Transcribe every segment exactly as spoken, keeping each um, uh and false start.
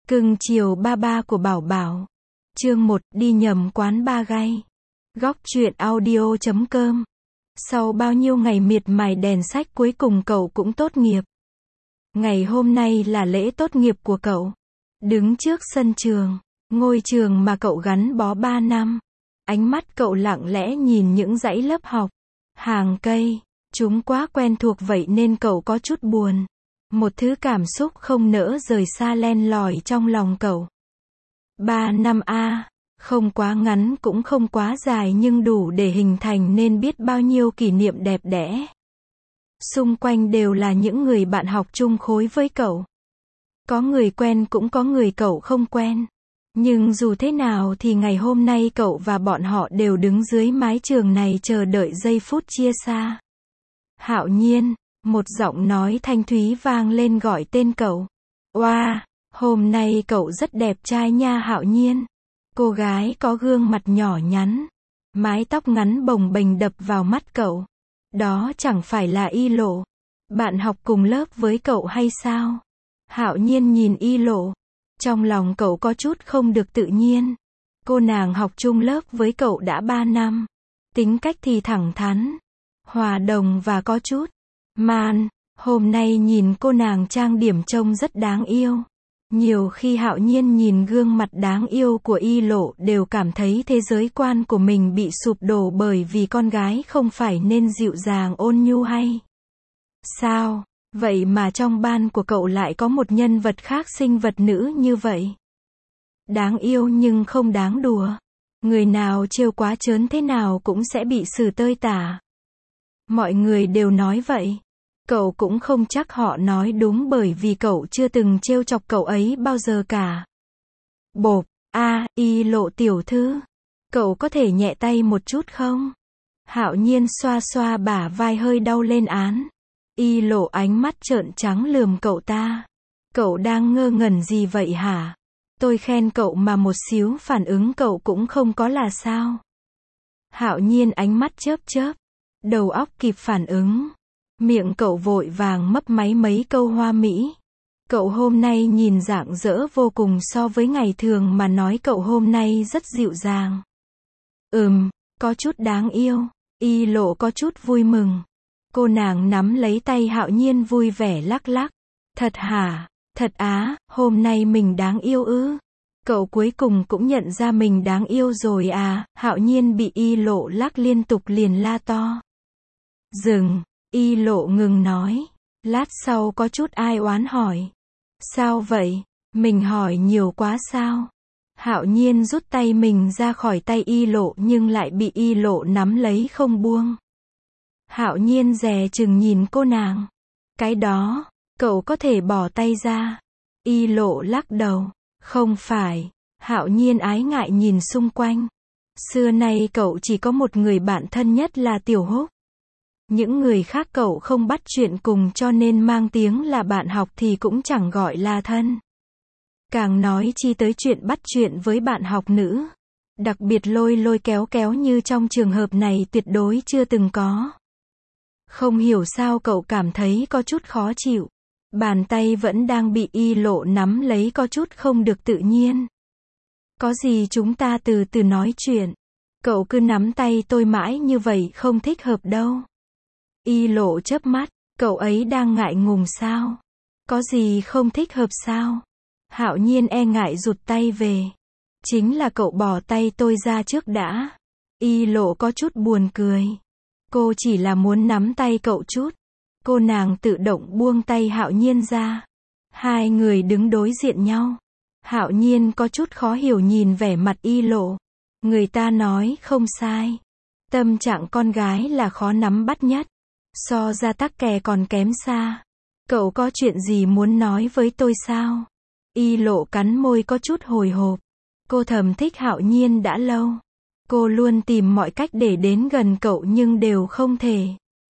Cưng chiều ba ba của Bảo Bảo. Chương một, đi nhầm quán ba gay. Góc truyện audio chấm com. Sau bao nhiêu ngày miệt mài đèn sách cuối cùng cậu cũng tốt nghiệp. Ngày hôm nay là lễ tốt nghiệp của cậu. Đứng trước sân trường, ngôi trường mà cậu gắn bó ba năm. Ánh mắt cậu lặng lẽ nhìn những dãy lớp học, hàng cây, chúng quá quen thuộc vậy nên cậu có chút buồn. Một thứ cảm xúc không nỡ rời xa len lỏi trong lòng cậu. Ba năm a, không quá ngắn cũng không quá dài nhưng đủ để hình thành nên biết bao nhiêu kỷ niệm đẹp đẽ. Xung quanh đều là những người bạn học chung khối với cậu. Có người quen cũng có người cậu không quen. Nhưng dù thế nào thì ngày hôm nay cậu và bọn họ đều đứng dưới mái trường này chờ đợi giây phút chia xa. Hạo Nhiên, một giọng nói thanh thúy vang lên gọi tên cậu. Oa, hôm nay cậu rất đẹp trai nha Hạo Nhiên. Cô gái có gương mặt nhỏ nhắn, mái tóc ngắn bồng bềnh đập vào mắt cậu. Đó chẳng phải là Y Lộ, bạn học cùng lớp với cậu hay sao? Hạo Nhiên nhìn Y Lộ, trong lòng cậu có chút không được tự nhiên. Cô nàng học chung lớp với cậu đã ba năm, tính cách thì thẳng thắn, hòa đồng và có chút man. Hôm nay nhìn cô nàng trang điểm trông rất đáng yêu. Nhiều khi Hạo Nhiên nhìn gương mặt đáng yêu của Y Lộ đều cảm thấy thế giới quan của mình bị sụp đổ bởi vì con gái không phải nên dịu dàng ôn nhu hay sao? Vậy mà trong ban của cậu lại có một nhân vật khác sinh vật nữ như vậy. Đáng yêu nhưng không đáng đùa. Người nào trêu quá trớn thế nào cũng sẽ bị xử tơi tả. Mọi người đều nói vậy. Cậu cũng không chắc họ nói đúng bởi vì cậu chưa từng trêu chọc cậu ấy bao giờ cả. Bộp, a, Y Lộ tiểu thư. Cậu có thể nhẹ tay một chút không? Hạo Nhiên xoa xoa bả vai hơi đau lên án. Y Lộ ánh mắt trợn trắng lườm cậu ta. Cậu đang ngơ ngẩn gì vậy hả? Tôi khen cậu mà một xíu phản ứng cậu cũng không có là sao? Hạo Nhiên ánh mắt chớp chớp, đầu óc kịp phản ứng. Miệng cậu vội vàng mấp máy mấy câu hoa mỹ. Cậu hôm nay nhìn rạng rỡ vô cùng so với ngày thường mà nói cậu hôm nay rất dịu dàng. Ừm, có chút đáng yêu. Y Lộ có chút vui mừng. Cô nàng nắm lấy tay Hạo Nhiên vui vẻ lắc lắc. Thật hả? Thật á, hôm nay mình đáng yêu ư? Cậu cuối cùng cũng nhận ra mình đáng yêu rồi à? Hạo Nhiên bị Y Lộ lắc liên tục liền la to. Dừng. Y Lộ ngừng nói. Lát sau có chút ai oán hỏi. Sao vậy? Mình hỏi nhiều quá sao? Hạo Nhiên rút tay mình ra khỏi tay Y Lộ nhưng lại bị Y Lộ nắm lấy không buông. Hạo Nhiên dè chừng nhìn cô nàng. Cái đó, cậu có thể bỏ tay ra. Y Lộ lắc đầu. Không phải. Hạo Nhiên ái ngại nhìn xung quanh. Xưa nay cậu chỉ có một người bạn thân nhất là Tiểu Húc. Những người khác cậu không bắt chuyện cùng cho nên mang tiếng là bạn học thì cũng chẳng gọi là thân. Càng nói chi tới chuyện bắt chuyện với bạn học nữ. Đặc biệt lôi lôi kéo kéo như trong trường hợp này tuyệt đối chưa từng có. Không hiểu sao cậu cảm thấy có chút khó chịu. Bàn tay vẫn đang bị Y Lộ nắm lấy có chút không được tự nhiên. Có gì chúng ta từ từ nói chuyện. Cậu cứ nắm tay tôi mãi như vậy không thích hợp đâu. Y Lộ chớp mắt, cậu ấy đang ngại ngùng sao? Có gì không thích hợp sao? Hạo Nhiên e ngại rụt tay về. Chính là cậu bỏ tay tôi ra trước đã. Y Lộ có chút buồn cười. Cô chỉ là muốn nắm tay cậu chút. Cô nàng tự động buông tay Hạo Nhiên ra. Hai người đứng đối diện nhau. Hạo Nhiên có chút khó hiểu nhìn vẻ mặt Y Lộ. Người ta nói không sai. Tâm trạng con gái là khó nắm bắt nhất. So ra tắc kè còn kém xa. Cậu có chuyện gì muốn nói với tôi sao? Y Lộ cắn môi có chút hồi hộp. Cô thầm thích Hạo Nhiên đã lâu. Cô luôn tìm mọi cách để đến gần cậu nhưng đều không thể.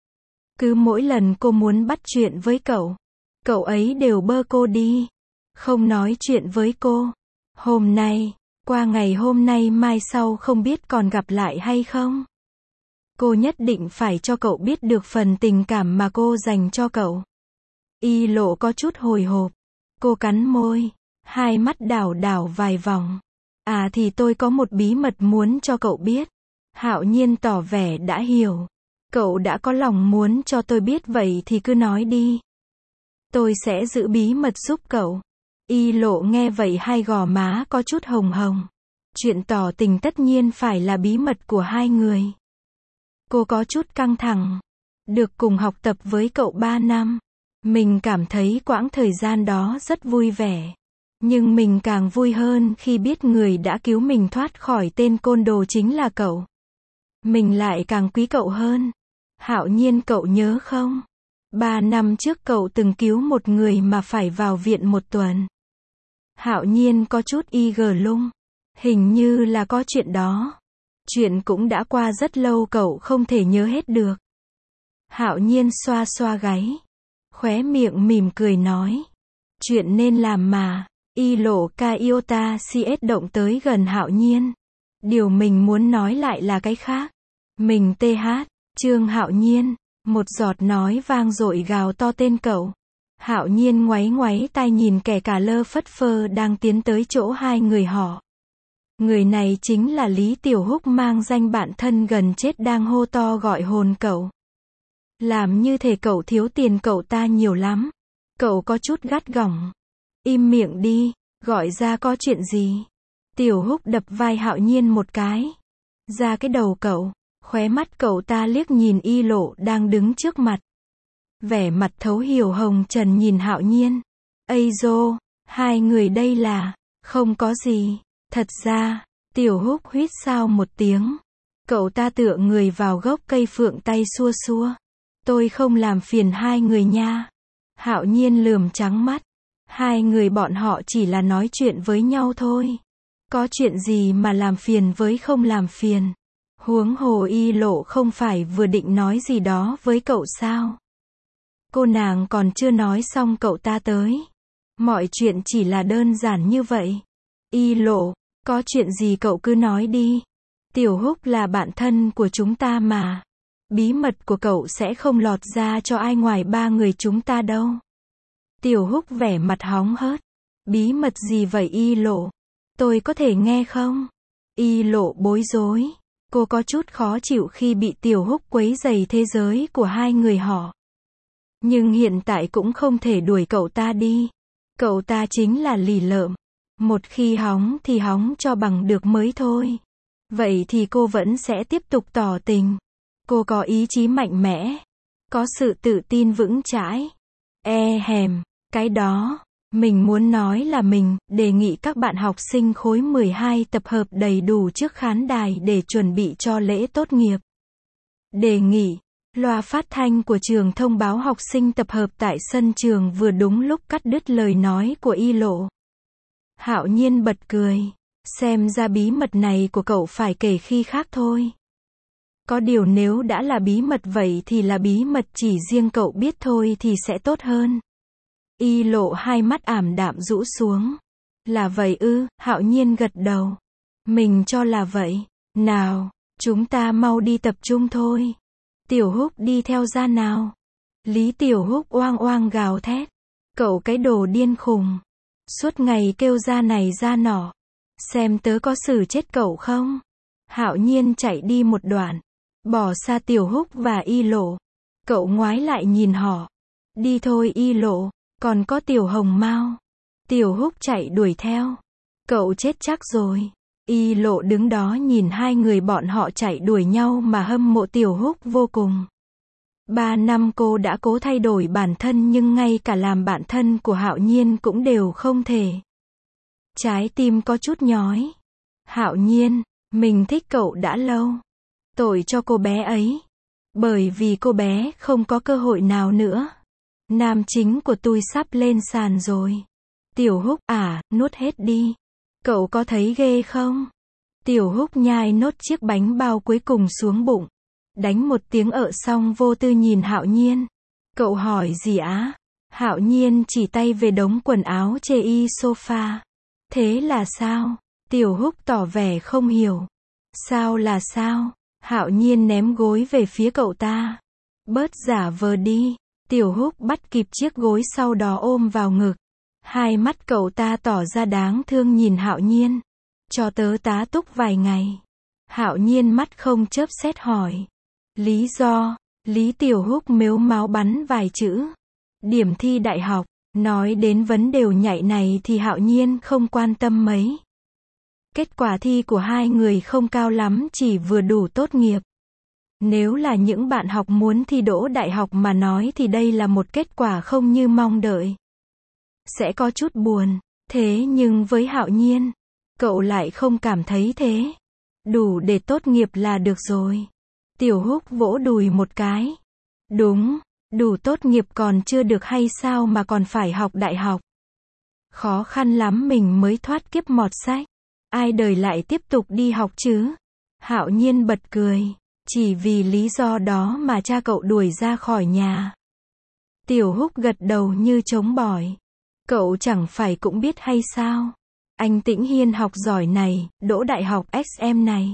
Cứ mỗi lần cô muốn bắt chuyện với cậu, cậu ấy đều bơ cô đi. Không nói chuyện với cô. Hôm nay, qua ngày hôm nay mai sau không biết còn gặp lại hay không. Cô nhất định phải cho cậu biết được phần tình cảm mà cô dành cho cậu. Y Lộ có chút hồi hộp. Cô cắn môi. Hai mắt đảo đảo vài vòng. À thì tôi có một bí mật muốn cho cậu biết. Hạo Nhiên tỏ vẻ đã hiểu. Cậu đã có lòng muốn cho tôi biết vậy thì cứ nói đi. Tôi sẽ giữ bí mật giúp cậu. Y Lộ nghe vậy hai gò má có chút hồng hồng. Chuyện tỏ tình tất nhiên phải là bí mật của hai người. Cô có chút căng thẳng. Được cùng học tập với cậu ba năm. Mình cảm thấy quãng thời gian đó rất vui vẻ. Nhưng mình càng vui hơn khi biết người đã cứu mình thoát khỏi tên côn đồ chính là cậu. Mình lại càng quý cậu hơn. Hạo Nhiên, cậu nhớ không? Ba năm trước cậu từng cứu một người mà phải vào viện một tuần. Hạo Nhiên có chút y gờ lung. Hình như là có chuyện đó. Chuyện cũng đã qua rất lâu, cậu không thể nhớ hết được. Hạo Nhiên xoa xoa gáy. Khóe miệng mỉm cười nói. Chuyện nên làm mà. Y Lộ ca iota cs động tới gần Hạo Nhiên. Điều mình muốn nói lại là cái khác. Mình th. Trương Hạo Nhiên. Một giọt nói vang dội gào to tên cậu. Hạo Nhiên ngoáy ngoáy tai nhìn kẻ cả lơ phất phơ đang tiến tới chỗ hai người họ. Người này chính là Lý Tiểu Húc, mang danh bạn thân gần chết đang hô to gọi hồn cậu. Làm như thể cậu thiếu tiền cậu ta nhiều lắm. Cậu có chút gắt gỏng. Im miệng đi, gọi ra có chuyện gì. Tiểu Húc đập vai Hạo Nhiên một cái. Ra cái đầu cậu. Khóe mắt cậu ta liếc nhìn Y Lộ đang đứng trước mặt. Vẻ mặt thấu hiểu hồng trần nhìn Hạo Nhiên. Ây dô, hai người đây là, không có gì. Thật ra, Tiểu Húc huýt sao một tiếng. Cậu ta tựa người vào gốc cây phượng, tay xua xua. Tôi không làm phiền hai người nha. Hạo Nhiên lườm trắng mắt. Hai người bọn họ chỉ là nói chuyện với nhau thôi. Có chuyện gì mà làm phiền với không làm phiền. Huống hồ Y Lộ không phải vừa định nói gì đó với cậu sao? Cô nàng còn chưa nói xong cậu ta tới. Mọi chuyện chỉ là đơn giản như vậy. Y Lộ, có chuyện gì cậu cứ nói đi. Tiểu Húc là bạn thân của chúng ta mà. Bí mật của cậu sẽ không lọt ra cho ai ngoài ba người chúng ta đâu. Tiểu Húc vẻ mặt hóng hớt. Bí mật gì vậy Y Lộ? Tôi có thể nghe không? Y Lộ bối rối. Cô có chút khó chịu khi bị Tiểu Húc quấy rầy thế giới của hai người họ. Nhưng hiện tại cũng không thể đuổi cậu ta đi. Cậu ta chính là lì lợm. Một khi hóng thì hóng cho bằng được mới thôi. Vậy thì cô vẫn sẽ tiếp tục tỏ tình. Cô có ý chí mạnh mẽ. Có sự tự tin vững chãi. E hèm, cái đó. Mình muốn nói là mình đề nghị các bạn học sinh khối mười hai tập hợp đầy đủ trước khán đài để chuẩn bị cho lễ tốt nghiệp. Đề nghị. Loa phát thanh của trường thông báo học sinh tập hợp tại sân trường, vừa đúng lúc cắt đứt lời nói của Y Lộ. Hạo Nhiên bật cười. Xem ra bí mật này của cậu phải kể khi khác thôi. Có điều nếu đã là bí mật vậy thì là bí mật chỉ riêng cậu biết thôi thì sẽ tốt hơn. Y Lộ hai mắt ảm đạm rũ xuống. Là vậy ư? Hạo Nhiên gật đầu. Mình cho là vậy. Nào, chúng ta mau đi tập trung thôi. Tiểu Húc đi theo ra nào. Lý Tiểu Húc oang oang gào thét. Cậu cái đồ điên khùng. Suốt ngày kêu ra này ra nọ. Xem tớ có xử chết cậu không? Hạo Nhiên chạy đi một đoạn. Bỏ xa Tiểu Húc và Y Lộ. Cậu ngoái lại nhìn họ. Đi thôi Y Lộ. Còn có Tiểu Hồng Mao. Tiểu Húc chạy đuổi theo. Cậu chết chắc rồi. Y Lộ đứng đó nhìn hai người bọn họ chạy đuổi nhau mà hâm mộ Tiểu Húc vô cùng. Ba năm cô đã cố thay đổi bản thân nhưng ngay cả làm bạn thân của Hạo Nhiên cũng đều không thể. Trái tim có chút nhói. Hạo Nhiên, mình thích cậu đã lâu. Tội cho cô bé ấy. Bởi vì cô bé không có cơ hội nào nữa. Nam chính của tôi sắp lên sàn rồi. Tiểu Húc à, nuốt hết đi. Cậu có thấy ghê không? Tiểu Húc nhai nốt chiếc bánh bao cuối cùng xuống bụng. Đánh một tiếng ợ xong vô tư nhìn Hạo Nhiên. Cậu hỏi gì á? Hạo Nhiên chỉ tay về đống quần áo chê y sofa. Thế là sao? Tiểu Húc tỏ vẻ không hiểu. Sao là sao? Hạo Nhiên ném gối về phía cậu ta. Bớt giả vờ đi. Tiểu Húc bắt kịp chiếc gối sau đó ôm vào ngực. Hai mắt cậu ta tỏ ra đáng thương nhìn Hạo Nhiên. Cho tớ tá túc vài ngày. Hạo Nhiên mắt không chớp xét hỏi. Lý do? Lý Tiểu Húc mếu máo bắn vài chữ. Điểm thi đại học. Nói đến vấn đề nhạy này thì Hạo Nhiên không quan tâm mấy. Kết quả thi của hai người không cao lắm, chỉ vừa đủ tốt nghiệp. Nếu là những bạn học muốn thi đỗ đại học mà nói thì đây là một kết quả không như mong đợi. Sẽ có chút buồn, thế nhưng với Hạo Nhiên, cậu lại không cảm thấy thế. Đủ để tốt nghiệp là được rồi. Tiểu Húc vỗ đùi một cái. Đúng, đủ tốt nghiệp còn chưa được hay sao mà còn phải học đại học. Khó khăn lắm mình mới thoát kiếp mọt sách. Ai đời lại tiếp tục đi học chứ? Hạo Nhiên bật cười. Chỉ vì lý do đó mà cha cậu đuổi ra khỏi nhà. Tiểu Húc gật đầu như trống bỏi. Cậu chẳng phải cũng biết hay sao? Anh Tĩnh Hiên học giỏi này, đỗ đại học ét em này.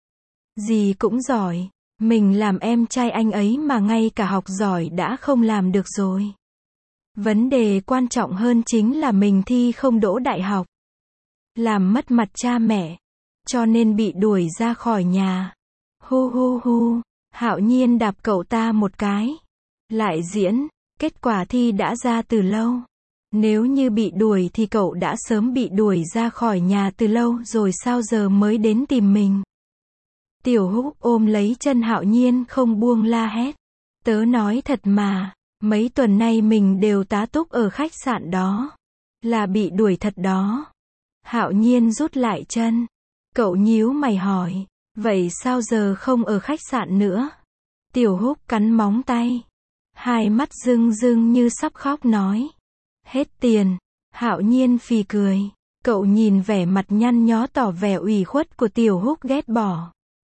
Gì cũng giỏi. Mình làm em trai anh ấy mà ngay cả học giỏi đã không làm được rồi. Vấn đề quan trọng hơn chính là mình thi không đỗ đại học. Làm mất mặt cha mẹ. Cho nên bị đuổi ra khỏi nhà. Hu hu hu. Hạo Nhiên đạp cậu ta một cái. Lại diễn. Kết quả thi đã ra từ lâu. Nếu như bị đuổi thì cậu đã sớm bị đuổi ra khỏi nhà từ lâu rồi, sao giờ mới đến tìm mình. Tiểu Húc ôm lấy chân Hạo Nhiên không buông la hét. Tớ nói thật mà, mấy tuần nay mình đều tá túc ở khách sạn đó. Là bị đuổi thật đó. Hạo Nhiên rút lại chân. Cậu nhíu mày hỏi, vậy sao giờ không ở khách sạn nữa? Tiểu Húc cắn móng tay. Hai mắt rưng rưng như sắp khóc nói. Hết tiền. Hạo Nhiên phì cười. Cậu nhìn vẻ mặt nhăn nhó tỏ vẻ ủy khuất của Tiểu Húc ghét bỏ.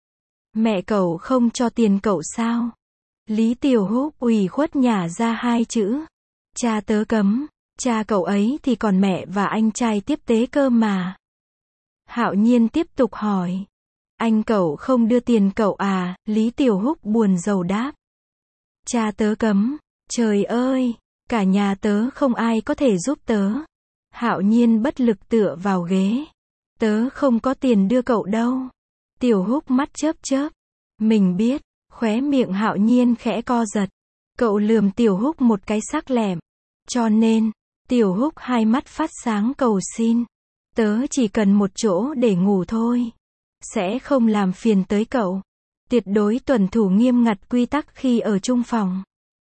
Mẹ cậu không cho tiền cậu sao? Lý Tiểu Húc ủy khuất nhả ra hai chữ. Cha tớ cấm. Cha cậu ấy thì còn mẹ và anh trai tiếp tế cơ mà. Hạo Nhiên tiếp tục hỏi. Anh cậu không đưa tiền cậu à? Lý Tiểu Húc buồn rầu đáp. Cha tớ cấm. Trời ơi! Cả nhà tớ không ai có thể giúp tớ. Hạo Nhiên bất lực tựa vào ghế. Tớ không có tiền đưa cậu đâu. Tiểu Húc mắt chớp chớp. Mình biết. Khóe miệng Hạo Nhiên khẽ co giật. Cậu lườm Tiểu Húc một cái sắc lẹm. Cho nên, Tiểu Húc hai mắt phát sáng cầu xin. Tớ chỉ cần một chỗ để ngủ thôi. Sẽ không làm phiền tới cậu. Tuyệt đối tuân thủ nghiêm ngặt quy tắc khi ở chung phòng.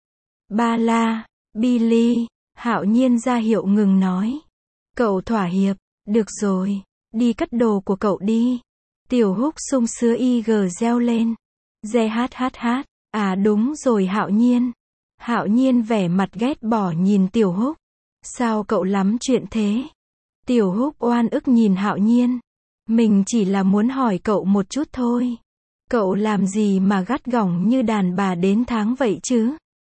Ba la, Billy, Hạo Nhiên ra hiệu ngừng nói. Cậu thỏa hiệp. Được rồi. Đi cất đồ của cậu đi. Tiểu Húc sung sứa y gờ reo lên. Dè hát hát hát. À đúng rồi Hạo Nhiên. Hạo Nhiên vẻ mặt ghét bỏ nhìn Tiểu Húc. Sao cậu lắm chuyện thế? Tiểu Húc oan ức nhìn Hạo Nhiên. Mình chỉ là muốn hỏi cậu một chút thôi. Cậu làm gì mà gắt gỏng như đàn bà đến tháng vậy chứ?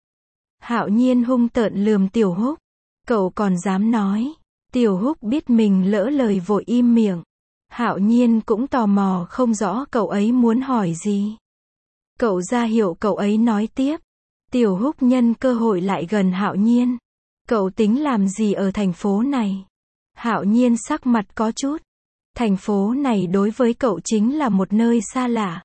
Hạo Nhiên hung tợn lườm Tiểu Húc. Cậu còn dám nói. Tiểu Húc biết mình lỡ lời vội im miệng. Hạo Nhiên cũng tò mò không rõ cậu ấy muốn hỏi gì. Cậu ra hiệu cậu ấy nói tiếp. Tiểu Húc nhân cơ hội lại gần Hạo Nhiên. Cậu tính làm gì ở thành phố này? Hạo Nhiên sắc mặt có chút. Thành phố này đối với cậu chính là một nơi xa lạ.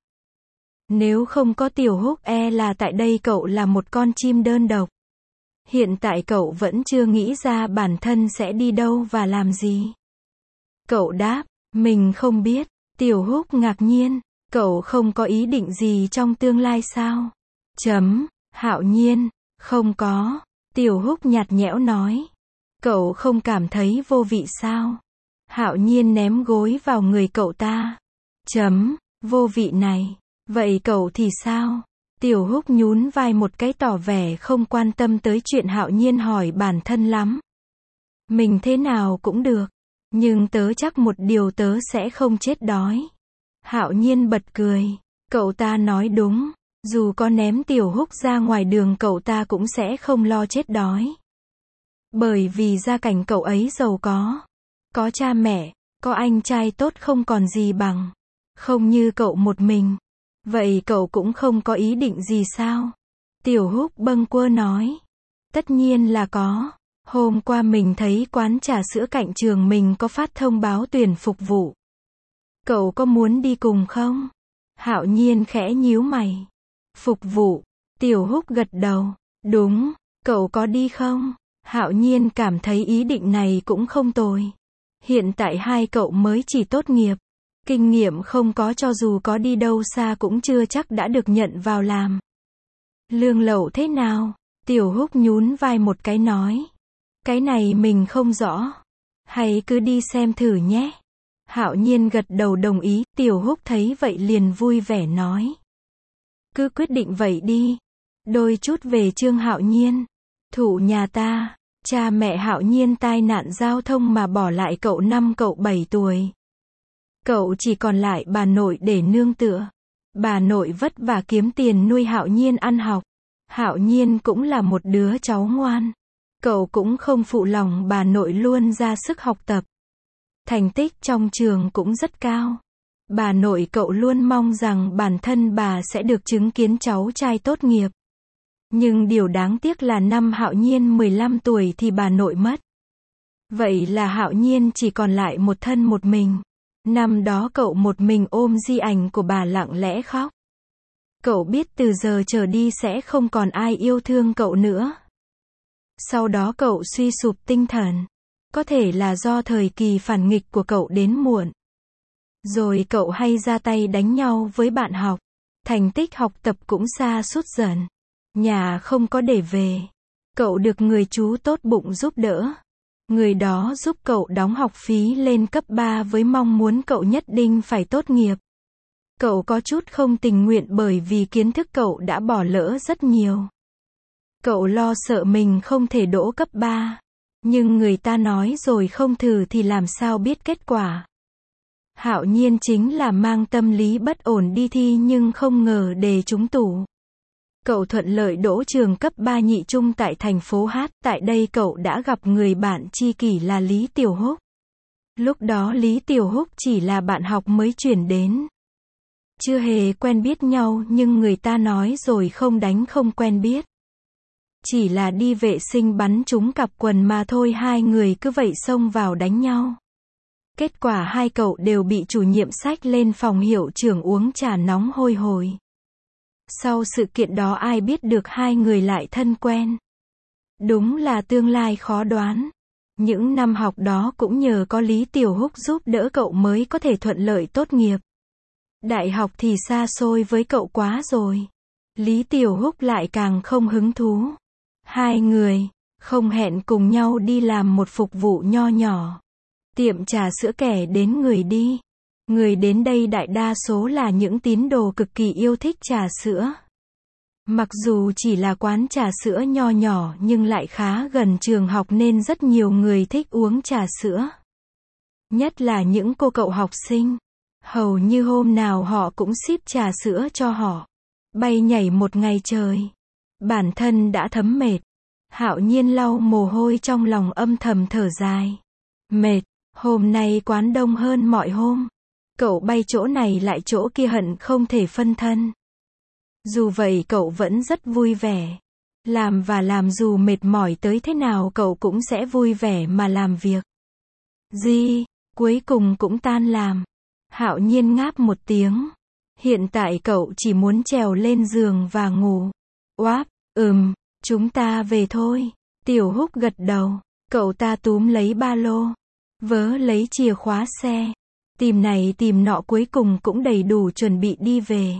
Nếu không có Tiểu Húc e là tại đây cậu là một con chim đơn độc. Hiện tại cậu vẫn chưa nghĩ ra bản thân sẽ đi đâu và làm gì. Cậu đáp, mình không biết. Tiểu Húc ngạc nhiên, cậu không có ý định gì trong tương lai sao? Chấm, Hạo Nhiên, không có. Tiểu Húc nhạt nhẽo nói. Cậu không cảm thấy vô vị sao? Hạo Nhiên ném gối vào người cậu ta. Chấm, vô vị này. Vậy cậu thì sao? Tiểu Húc nhún vai một cái tỏ vẻ không quan tâm tới chuyện Hạo Nhiên hỏi bản thân lắm. Mình thế nào cũng được. Nhưng tớ chắc một điều tớ sẽ không chết đói. Hạo Nhiên bật cười. Cậu ta nói đúng. Dù có ném Tiểu Húc ra ngoài đường cậu ta cũng sẽ không lo chết đói. Bởi vì gia cảnh cậu ấy giàu có. Có cha mẹ, có anh trai tốt không còn gì bằng. Không như cậu một mình. Vậy cậu cũng không có ý định gì sao? Tiểu Húc bâng quơ nói. Tất nhiên là có. Hôm qua mình thấy quán trà sữa cạnh trường mình có phát thông báo tuyển phục vụ. Cậu có muốn đi cùng không? Hạo Nhiên khẽ nhíu mày. Phục vụ. Tiểu Húc gật đầu. Đúng, cậu có đi không? Hạo Nhiên cảm thấy ý định này cũng không tồi. Hiện tại hai cậu mới chỉ tốt nghiệp. Kinh nghiệm không có, cho dù có đi đâu xa cũng chưa chắc đã được nhận vào làm. Lương lậu thế nào? Tiểu Húc nhún vai một cái nói. Cái này mình không rõ. Hay cứ đi xem thử nhé. Hạo Nhiên gật đầu đồng ý. Tiểu Húc thấy vậy liền vui vẻ nói. Cứ quyết định vậy đi. Đôi chút về Trương Hạo Nhiên. Thụ nhà ta. Cha mẹ Hạo Nhiên tai nạn giao thông mà bỏ lại cậu năm cậu bảy tuổi. Cậu chỉ còn lại bà nội để nương tựa. Bà nội vất vả kiếm tiền nuôi Hạo Nhiên ăn học. Hạo Nhiên cũng là một đứa cháu ngoan. Cậu cũng không phụ lòng bà nội luôn ra sức học tập. Thành tích trong trường cũng rất cao. Bà nội cậu luôn mong rằng bản thân bà sẽ được chứng kiến cháu trai tốt nghiệp. Nhưng điều đáng tiếc là năm Hạo Nhiên mười lăm tuổi thì bà nội mất. Vậy là Hạo Nhiên chỉ còn lại một thân một mình. Năm đó cậu một mình ôm di ảnh của bà lặng lẽ khóc. Cậu biết từ giờ trở đi sẽ không còn ai yêu thương cậu nữa. Sau đó cậu suy sụp tinh thần. Có thể là do thời kỳ phản nghịch của cậu đến muộn. Rồi cậu hay ra tay đánh nhau với bạn học. Thành tích học tập cũng sa sút dần. Nhà không có để về. Cậu được người chú tốt bụng giúp đỡ. Người đó giúp cậu đóng học phí lên cấp ba với mong muốn cậu nhất định phải tốt nghiệp. Cậu có chút không tình nguyện bởi vì kiến thức cậu đã bỏ lỡ rất nhiều. Cậu lo sợ mình không thể đỗ cấp ba. Nhưng người ta nói rồi không thử thì làm sao biết kết quả. Hạo Nhiên chính là mang tâm lý bất ổn đi thi nhưng không ngờ đề trúng tủ. Cậu thuận lợi đỗ trường cấp ba nhị trung tại thành phố Hát. Tại đây cậu đã gặp người bạn tri kỷ là Lý Tiểu Húc. Lúc đó Lý Tiểu Húc chỉ là bạn học mới chuyển đến. Chưa hề quen biết nhau nhưng người ta nói rồi không đánh không quen biết. Chỉ là đi vệ sinh bắn trúng cặp quần mà thôi, hai người cứ vậy xông vào đánh nhau. Kết quả hai cậu đều bị chủ nhiệm xách lên phòng hiệu trưởng uống trà nóng hôi hổi. Sau sự kiện đó ai biết được hai người lại thân quen. Đúng là tương lai khó đoán. Những năm học đó cũng nhờ có Lý Tiểu Húc giúp đỡ cậu mới có thể thuận lợi tốt nghiệp. Đại học thì xa xôi với cậu quá rồi. Lý Tiểu Húc lại càng không hứng thú. Hai người, không hẹn cùng nhau đi làm một phục vụ nho nhỏ. Tiệm trà sữa kẻ đến người đi. Người đến đây đại đa số là những tín đồ cực kỳ yêu thích trà sữa. Mặc dù chỉ là quán trà sữa nho nhỏ nhưng lại khá gần trường học nên rất nhiều người thích uống trà sữa. Nhất là những cô cậu học sinh. Hầu như hôm nào họ cũng ship trà sữa cho họ. Bay nhảy một ngày trời. Bản thân đã thấm mệt. Hạo Nhiên lau mồ hôi trong lòng âm thầm thở dài. Mệt, hôm nay quán đông hơn mọi hôm. Cậu bay chỗ này lại chỗ kia hận không thể phân thân. Dù vậy cậu vẫn rất vui vẻ. Làm và làm dù mệt mỏi tới thế nào cậu cũng sẽ vui vẻ mà làm việc. Di, cuối cùng cũng tan làm. Hạo Nhiên ngáp một tiếng. Hiện tại cậu chỉ muốn trèo lên giường và ngủ. Oáp, ừm, chúng ta về thôi. Tiểu Húc gật đầu. Cậu ta túm lấy ba lô. Vớ lấy chìa khóa xe. Tìm này tìm nọ cuối cùng cũng đầy đủ chuẩn bị đi về.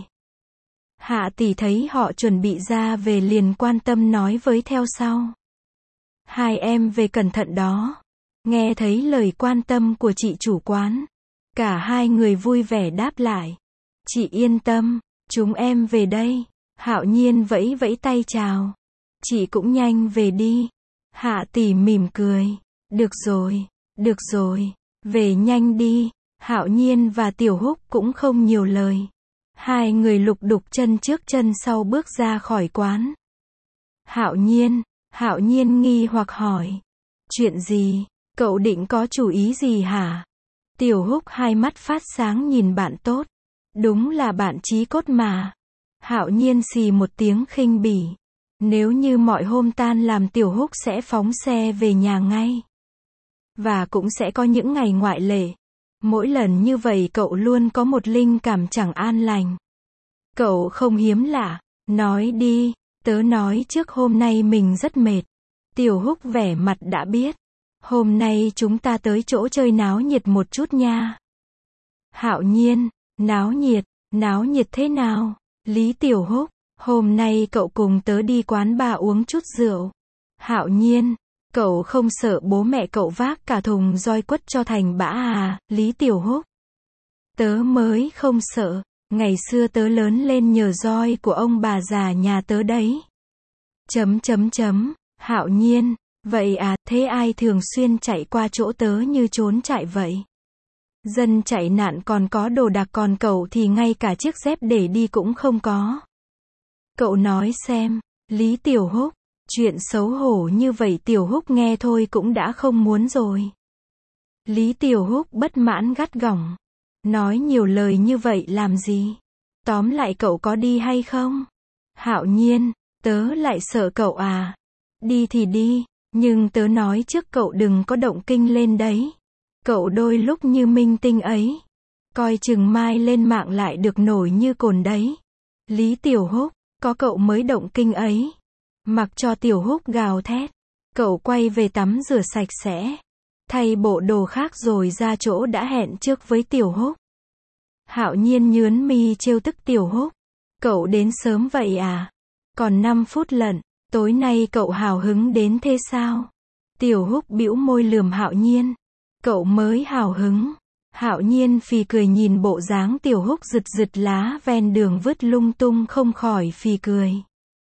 Hạ tỷ thấy họ chuẩn bị ra về liền quan tâm nói với theo sau. Hai em về cẩn thận đó. Nghe thấy lời quan tâm của chị chủ quán. Cả hai người vui vẻ đáp lại. Chị yên tâm, chúng em về đây. Hạo Nhiên vẫy vẫy tay chào. Chị cũng nhanh về đi. Hạ tỷ mỉm cười. Được rồi, được rồi, về nhanh đi. Hạo Nhiên và Tiểu Húc cũng không nhiều lời. Hai người lục đục chân trước chân sau bước ra khỏi quán. Hạo Nhiên, Hạo Nhiên nghi hoặc hỏi. Chuyện gì? Cậu định có chủ ý gì hả? Tiểu Húc hai mắt phát sáng nhìn bạn tốt. Đúng là bạn chí cốt mà. Hạo Nhiên xì một tiếng khinh bỉ. Nếu như mọi hôm tan làm Tiểu Húc sẽ phóng xe về nhà ngay. Và cũng sẽ có những ngày ngoại lệ. Mỗi lần như vậy cậu luôn có một linh cảm chẳng an lành. Cậu không hiếm lạ. Nói đi, tớ nói trước hôm nay mình rất mệt. Tiểu Húc vẻ mặt đã biết. Hôm nay chúng ta tới chỗ chơi náo nhiệt một chút nha. Hạo Nhiên, náo nhiệt, náo nhiệt thế nào? Lý Tiểu Húc, hôm nay cậu cùng tớ đi quán bar uống chút rượu. Hạo Nhiên, cậu không sợ bố mẹ cậu vác cả thùng roi quất cho thành bã à? Lý Tiểu Húc, tớ mới không sợ, ngày xưa tớ lớn lên nhờ roi của ông bà già nhà tớ đấy. Chấm chấm chấm, Hạo Nhiên, vậy à, thế ai thường xuyên chạy qua chỗ tớ như trốn chạy vậy? Dân chạy nạn còn có đồ đạc, còn cậu thì ngay cả chiếc dép để đi cũng không có. Cậu nói xem, Lý Tiểu Húc, chuyện xấu hổ như vậy Tiểu Húc nghe thôi cũng đã không muốn rồi. Lý Tiểu Húc bất mãn gắt gỏng. Nói nhiều lời như vậy làm gì? Tóm lại cậu có đi hay không? Hạo Nhiên, tớ lại sợ cậu à? Đi thì đi, nhưng tớ nói trước cậu đừng có động kinh lên đấy. Cậu đôi lúc như minh tinh ấy. Coi chừng mai lên mạng lại được nổi như cồn đấy. Lý Tiểu Húc, có cậu mới động kinh ấy. Mặc cho Tiểu Húc gào thét. Cậu quay về tắm rửa sạch sẽ. Thay bộ đồ khác rồi ra chỗ đã hẹn trước với Tiểu Húc. Hạo Nhiên nhướn mi trêu tức Tiểu Húc. Cậu đến sớm vậy à? Còn năm phút lận, tối nay cậu hào hứng đến thế sao? Tiểu Húc bĩu môi lườm Hạo Nhiên. Cậu mới hào hứng. Hạo Nhiên phì cười nhìn bộ dáng Tiểu Húc rực rực lá ven đường vứt lung tung không khỏi phì cười.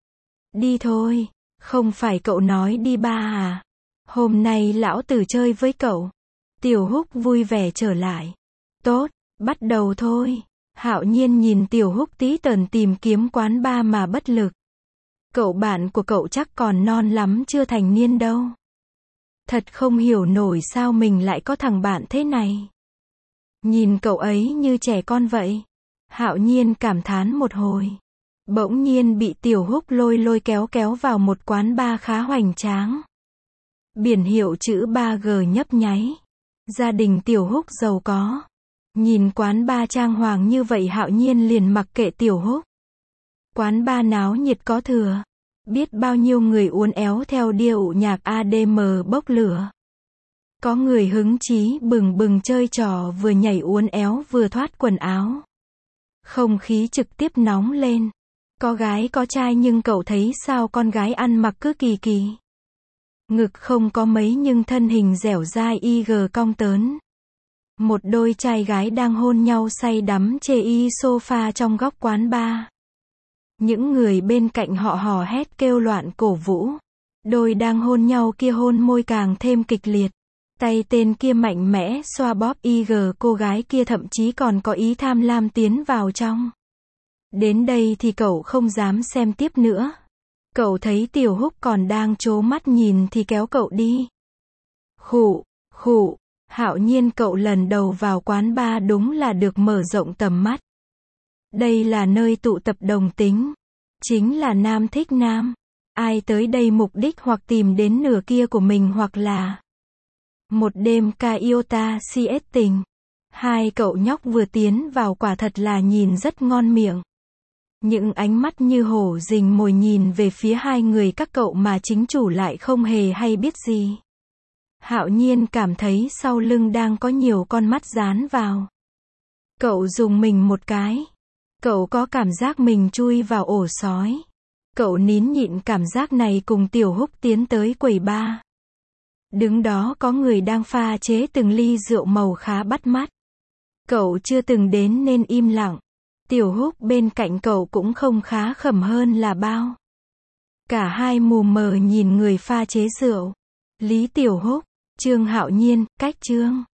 Đi thôi, không phải cậu nói đi ba à? Hôm nay lão tử chơi với cậu. Tiểu Húc vui vẻ trở lại. Tốt, bắt đầu thôi. Hạo Nhiên nhìn Tiểu Húc tí tần tìm kiếm quán bar mà bất lực. Cậu bạn của cậu chắc còn non lắm chưa thành niên đâu. Thật không hiểu nổi sao mình lại có thằng bạn thế này. Nhìn cậu ấy như trẻ con vậy. Hạo Nhiên cảm thán một hồi. Bỗng nhiên bị Tiểu Húc lôi lôi kéo kéo vào một quán bar khá hoành tráng. Biển hiệu chữ ba G nhấp nháy. Gia đình Tiểu Húc giàu có. Nhìn quán bar trang hoàng như vậy Hạo Nhiên liền mặc kệ Tiểu Húc. Quán bar náo nhiệt có thừa. Biết bao nhiêu người uốn éo theo điệu nhạc a đê em bốc lửa. Có người hứng chí bừng bừng chơi trò vừa nhảy uốn éo vừa thoát quần áo. Không khí trực tiếp nóng lên. Có gái có trai nhưng cậu thấy sao con gái ăn mặc cứ kỳ kỳ. Ngực không có mấy nhưng thân hình dẻo dai y gờ cong tớn. Một đôi trai gái đang hôn nhau say đắm chê y sofa trong góc quán bar. Những người bên cạnh họ hò hét kêu loạn cổ vũ. Đôi đang hôn nhau kia hôn môi càng thêm kịch liệt. Tay tên kia mạnh mẽ xoa bóp y gờ cô gái kia thậm chí còn có ý tham lam tiến vào trong. Đến đây thì cậu không dám xem tiếp nữa. Cậu thấy Tiểu Húc còn đang trố mắt nhìn thì kéo cậu đi. Khụ, khụ, Hạo Nhiên cậu lần đầu vào quán bar đúng là được mở rộng tầm mắt. Đây là nơi tụ tập đồng tính. Chính là nam thích nam. Ai tới đây mục đích hoặc tìm đến nửa kia của mình hoặc là một đêm ca iota si ét tình. Hai cậu nhóc vừa tiến vào quả thật là nhìn rất ngon miệng. Những ánh mắt như hổ rình mồi nhìn về phía hai người các cậu mà chính chủ lại không hề hay biết gì. Hạo Nhiên cảm thấy sau lưng đang có nhiều con mắt dán vào. Cậu dùng mình một cái. Cậu có cảm giác mình chui vào ổ sói. Cậu nín nhịn cảm giác này cùng Tiểu Húc tiến tới quầy bar. Đứng đó có người đang pha chế từng ly rượu màu khá bắt mắt. Cậu chưa từng đến nên im lặng. Tiểu Húc bên cạnh cậu cũng không khá khẩm hơn là bao. Cả hai mù mờ nhìn người pha chế rượu. Lý Tiểu Húc, Trương Hạo Nhiên, cách Trương.